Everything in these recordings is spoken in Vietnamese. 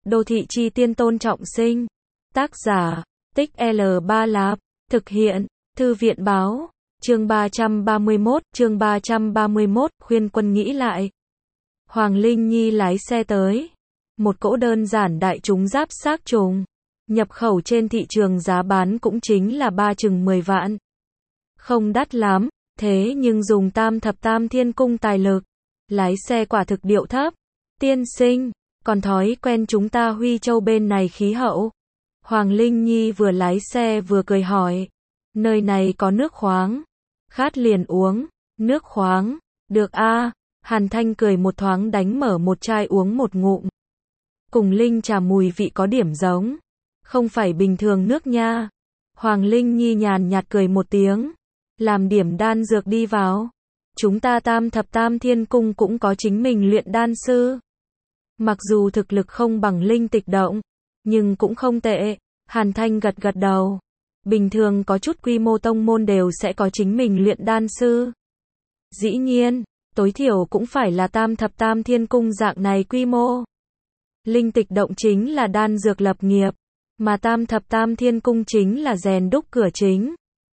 Đô thị chi tiên Tôn Trọng Sinh. Tác giả, Tích L3 Lạp. Thực hiện, Thư viện báo. Chương 331, khuyên quân nghĩ lại. Hoàng Linh Nhi lái xe tới. Một cỗ đơn giản đại chúng giáp xác trùng. Nhập khẩu trên thị trường giá bán cũng chính là chừng 10 vạn. Không đắt lắm, thế nhưng dùng tam thập tam thiên cung tài lực. Lái xe quả thực điệu thấp. Tiên sinh, còn thói quen chúng ta Huy Châu bên này khí hậu. Hoàng Linh Nhi vừa lái xe vừa cười hỏi. Nơi này có nước khoáng. Khát liền uống. Nước khoáng. Được a. Hàn Thanh cười một thoáng đánh mở một chai uống một ngụm. Cùng linh trà mùi vị có điểm giống. Không phải bình thường nước nha. Hoàng Linh Nhi nhàn nhạt cười một tiếng. Làm điểm đan dược đi vào. Chúng ta tam thập tam thiên cung cũng có chính mình luyện đan sư. Mặc dù thực lực không bằng linh tịch động, nhưng cũng không tệ. Hàn Thanh gật gật đầu. Bình thường có chút quy mô tông môn đều sẽ có chính mình luyện đan sư. Dĩ nhiên, tối thiểu cũng phải là tam thập tam thiên cung dạng này quy mô. Linh tịch động chính là đan dược lập nghiệp, mà tam thập tam thiên cung chính là rèn đúc cửa chính.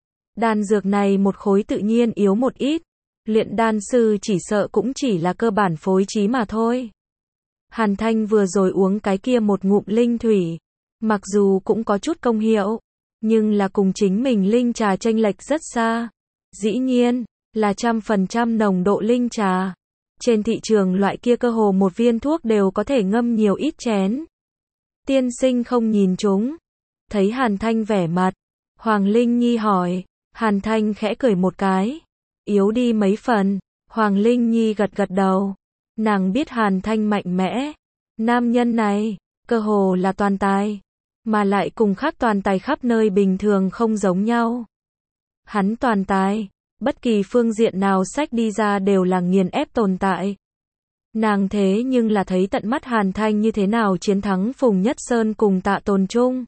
Đan dược này một khối tự nhiên yếu một ít, luyện đan sư chỉ sợ cũng chỉ là cơ bản phối trí mà thôi. Hàn Thanh vừa rồi uống cái kia một ngụm linh thủy, mặc dù cũng có chút công hiệu, nhưng là cùng chính mình linh trà chênh lệch rất xa. Dĩ nhiên, là 100% nồng độ linh trà. Trên thị trường loại kia cơ hồ một viên thuốc đều có thể ngâm nhiều ít chén. Tiên sinh không nhìn chúng. Thấy Hàn Thanh vẻ mặt, Hoàng Linh Nhi hỏi. Hàn Thanh khẽ cười một cái. Yếu đi mấy phần. Hoàng Linh Nhi gật gật đầu. Nàng biết Hàn Thanh mạnh mẽ. Nam nhân này, cơ hồ là toàn tài. Mà lại cùng khác toàn tài khắp nơi bình thường không giống nhau. Hắn toàn tài. Bất kỳ phương diện nào sách đi ra đều là nghiền ép tồn tại. Nàng thế nhưng là thấy tận mắt Hàn Thanh như thế nào chiến thắng Phùng Nhất Sơn cùng Tạ Tồn Trung.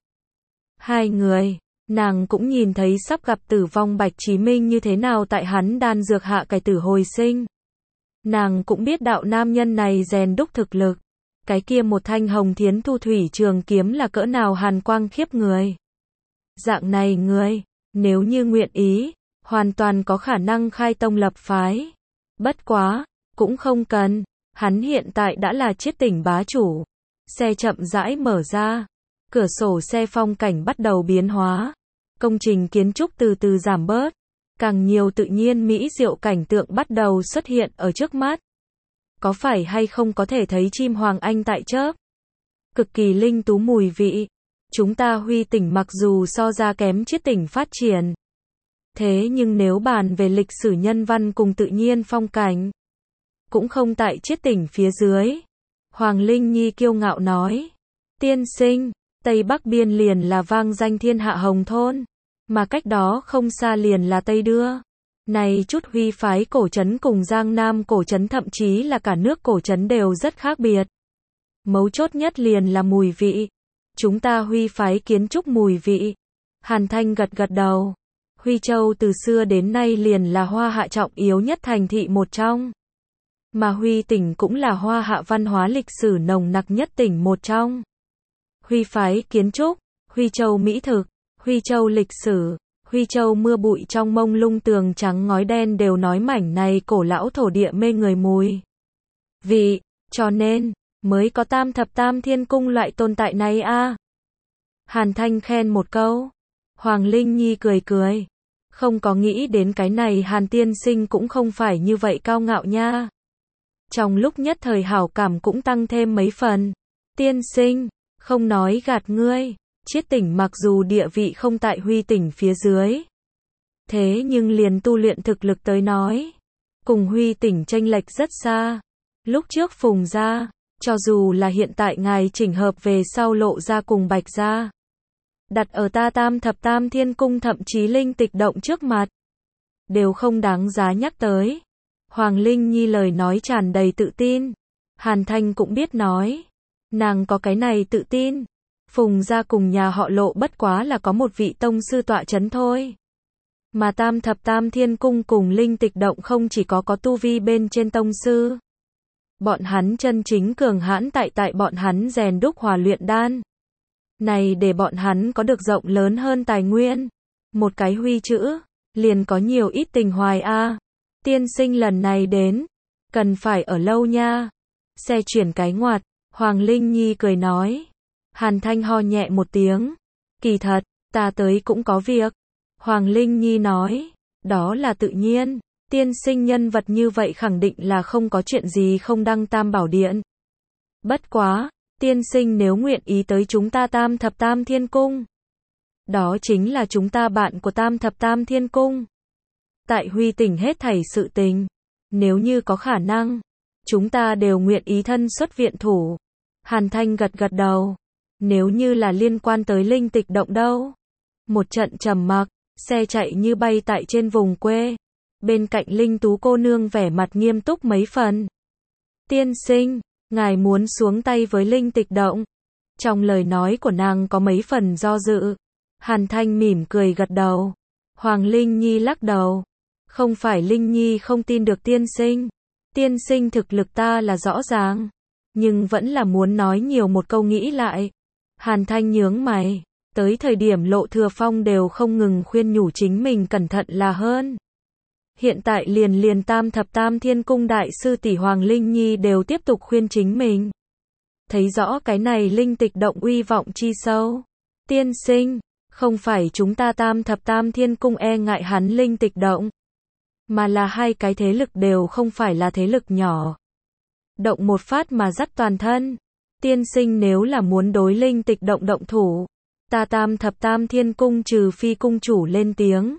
Hai người, nàng cũng nhìn thấy sắp gặp tử vong Bạch Chí Minh như thế nào tại hắn đan dược hạ cải tử hồi sinh. Nàng cũng biết đạo nam nhân này rèn đúc thực lực. Cái kia một thanh Hồng Thiến Thu Thủy trường kiếm là cỡ nào hàn quang khiếp người. Dạng này người, nếu như nguyện ý, hoàn toàn có khả năng khai tông lập phái. Bất quá, cũng không cần. Hắn hiện tại đã là chiết tỉnh bá chủ. Xe chậm rãi mở ra. Cửa sổ xe phong cảnh bắt đầu biến hóa. Công trình kiến trúc từ từ giảm bớt. Càng nhiều tự nhiên mỹ diệu cảnh tượng bắt đầu xuất hiện ở trước mắt. Có phải hay không có thể thấy chim hoàng anh tại chớp? Cực kỳ linh tú mùi vị. Chúng ta Huy tỉnh mặc dù so ra kém chiết tỉnh phát triển. Thế nhưng nếu bàn về lịch sử nhân văn cùng tự nhiên phong cảnh, cũng không tại chiết tỉnh phía dưới. Hoàng Linh Nhi kiêu ngạo nói. Tiên sinh, Tây Bắc biên liền là vang danh thiên hạ Hồng Thôn. Mà cách đó không xa liền là Tây Đưa. Này chút Huy phái cổ trấn cùng Giang Nam cổ trấn thậm chí là cả nước cổ trấn đều rất khác biệt. Mấu chốt nhất liền là mùi vị. Chúng ta Huy phái kiến trúc mùi vị. Hàn Thanh gật gật đầu. Huy Châu từ xưa đến nay liền là Hoa Hạ trọng yếu nhất thành thị một trong. Mà Huy tỉnh cũng là Hoa Hạ văn hóa lịch sử nồng nặc nhất tỉnh một trong. Huy phái kiến trúc, Huy Châu mỹ thực, Huy Châu lịch sử, Huy Châu mưa bụi trong mông lung tường trắng ngói đen đều nói mảnh này cổ lão thổ địa mê người mùi vị, cho nên mới có tam thập tam thiên cung loại tồn tại này a. Hàn Thanh khen một câu. Hoàng Linh Nhi cười cười. Không có nghĩ đến cái này Hàn tiên sinh cũng không phải như vậy cao ngạo nha. Trong lúc nhất thời hảo cảm cũng tăng thêm mấy phần. Tiên sinh, không nói gạt ngươi. Chiết tỉnh mặc dù địa vị không tại Huy tỉnh phía dưới. Thế nhưng liền tu luyện thực lực tới nói. Cùng Huy tỉnh chênh lệch rất xa. Lúc trước Phùng gia, cho dù là hiện tại ngài chỉnh hợp về sau Lộ gia cùng Bạch gia. Đặt ở ta tam thập tam thiên cung thậm chí linh tịch động trước mặt. Đều không đáng giá nhắc tới. Hoàng Linh Nhi lời nói tràn đầy tự tin. Hàn Thanh cũng biết nói. Nàng có cái này tự tin. Phùng gia cùng nhà họ Lộ bất quá là có một vị tông sư tọa chấn thôi. Mà tam thập tam thiên cung cùng linh tịch động không chỉ có tu vi bên trên tông sư. Bọn hắn chân chính cường hãn tại bọn hắn rèn đúc hòa luyện đan. Này để bọn hắn có được rộng lớn hơn tài nguyên. Một cái huy chữ, liền có nhiều ít tình hoài a. Tiên sinh lần này đến, cần phải ở lâu nha. Xe chuyển cái ngoặt, Hoàng Linh Nhi cười nói. Hàn Thanh ho nhẹ một tiếng. Kỳ thật, ta tới cũng có việc. Hoàng Linh Nhi nói, đó là tự nhiên. Tiên sinh nhân vật như vậy khẳng định là không có chuyện gì không đăng Tam Bảo Điện. Bất quá, tiên sinh nếu nguyện ý tới chúng ta Tam Thập Tam Thiên Cung. Đó chính là chúng ta bạn của Tam Thập Tam Thiên Cung. Tại Huy Tỉnh hết thảy sự tình. Nếu như có khả năng, chúng ta đều nguyện ý thân xuất viện thủ. Hàn Thanh gật gật đầu. Nếu như là liên quan tới linh tịch động đâu. Một trận trầm mặc, xe chạy như bay tại trên vùng quê. Bên cạnh Linh Tú cô nương vẻ mặt nghiêm túc mấy phần. Tiên sinh, ngài muốn xuống tay với linh tịch động. Trong lời nói của nàng có mấy phần do dự. Hàn Thanh mỉm cười gật đầu. Hoàng Linh Nhi lắc đầu. Không phải Linh Nhi không tin được tiên sinh. Tiên sinh thực lực ta là rõ ràng. Nhưng vẫn là muốn nói nhiều một câu nghĩ lại. Hàn Thanh nhướng mày. Tới thời điểm Lộ Thừa Phong đều không ngừng khuyên nhủ chính mình cẩn thận là hơn. Hiện tại liền Tam Thập Tam Thiên Cung đại sư tỷ Hoàng Linh Nhi đều tiếp tục khuyên chính mình. Thấy rõ cái này linh tịch động uy vọng chi sâu. Tiên sinh, không phải chúng ta Tam Thập Tam Thiên Cung e ngại hắn linh tịch động. Mà là hai cái thế lực đều không phải là thế lực nhỏ. Động một phát mà dắt toàn thân. Tiên sinh nếu là muốn đối linh tịch động động thủ. Ta Tam Thập Tam Thiên Cung trừ phi cung chủ lên tiếng.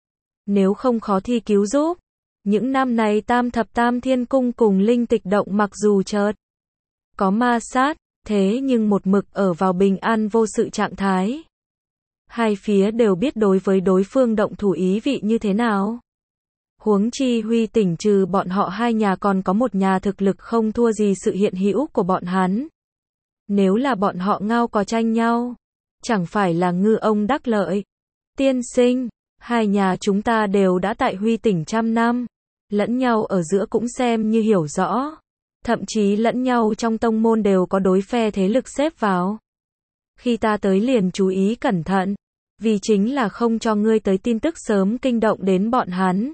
Nếu không khó thì cứu giúp. Những năm này Tam Thập Tam Thiên Cung cùng linh tịch động mặc dù chợt có ma sát, thế nhưng một mực ở vào bình an vô sự trạng thái. Hai phía đều biết đối với đối phương động thủ ý vị như thế nào. Huống chi Huy Tỉnh trừ bọn họ hai nhà còn có một nhà thực lực không thua gì sự hiện hữu của bọn hắn. Nếu là bọn họ ngao có tranh nhau, chẳng phải là ngư ông đắc lợi. Tiên sinh, hai nhà chúng ta đều đã tại Huy Tỉnh trăm năm, lẫn nhau ở giữa cũng xem như hiểu rõ. Thậm chí lẫn nhau trong tông môn đều có đối phe thế lực xếp vào. Khi ta tới liền chú ý cẩn thận, vì chính là không cho ngươi tới tin tức sớm kinh động đến bọn hắn.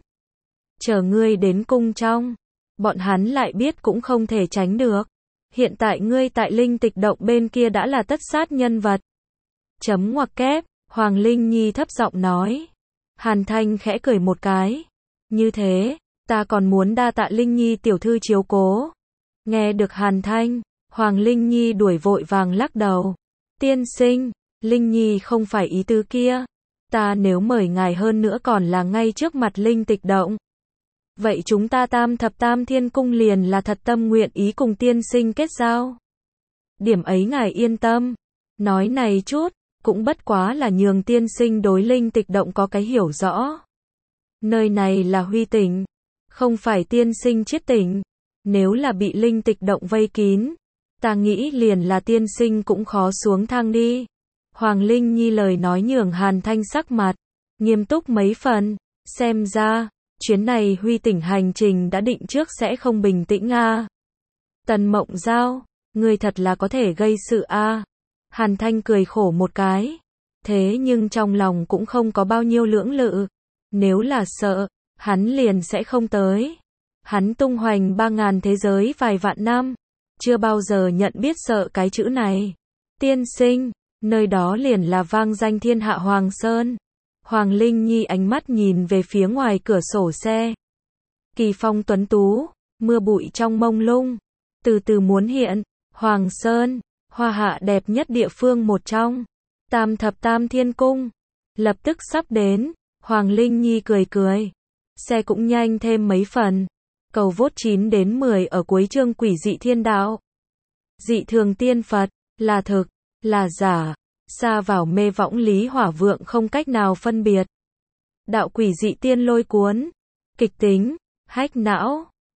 Chờ ngươi đến cung trong, bọn hắn lại biết cũng không thể tránh được. Hiện tại ngươi tại linh tịch động bên kia đã là tất sát nhân vật. Chấm ngoặc kép, Hoàng Linh Nhi thấp giọng nói. Hàn Thanh khẽ cười một cái. Như thế, ta còn muốn đa tạ Linh Nhi tiểu thư chiếu cố. Nghe được Hàn Thanh, Hoàng Linh Nhi đuổi vội vàng lắc đầu. Tiên sinh, Linh Nhi không phải ý tứ kia. Ta nếu mời ngài hơn nữa còn là ngay trước mặt linh tịch động. Vậy chúng ta Tam Thập Tam Thiên Cung liền là thật tâm nguyện ý cùng tiên sinh kết giao. Điểm ấy ngài yên tâm. Nói này chút, cũng bất quá là nhường tiên sinh đối linh tịch động có cái hiểu rõ. Nơi này là Huy Tỉnh, không phải tiên sinh Chiết Tỉnh. Nếu là bị linh tịch động vây kín, ta nghĩ liền là tiên sinh cũng khó xuống thang đi. Hoàng Linh Nhi lời nói nhường Hàn Thanh sắc mặt nghiêm túc mấy phần. Xem ra chuyến này Huy Tỉnh hành trình đã định trước sẽ không bình tĩnh a. Tần Mộng Giao, ngươi thật là có thể gây sự a. Hàn Thanh cười khổ một cái. Thế nhưng trong lòng cũng không có bao nhiêu lưỡng lự. Nếu là sợ, hắn liền sẽ không tới. Hắn tung hoành 3000 thế giới vài vạn năm, chưa bao giờ nhận biết sợ cái chữ này. Tiên sinh, nơi đó liền là vang danh thiên hạ Hoàng Sơn. Hoàng Linh Nhi ánh mắt nhìn về phía ngoài cửa sổ xe. Kỳ phong tuấn tú, mưa bụi trong mông lung, từ từ muốn hiện. Hoàng Sơn, hoa hạ đẹp nhất địa phương một trong. Tam Thập Tam Thiên Cung, lập tức sắp đến. Hoàng Linh Nhi cười cười. Xe cũng nhanh thêm mấy phần. Cầu vốt 9 đến 10 ở cuối chương Quỷ Dị Thiên Đạo. Dị thường tiên Phật, là thực, là giả. Xa vào mê võng lý hỏa vượng không cách nào phân biệt. Đạo quỷ dị tiên lôi cuốn. Kịch tính, hách não.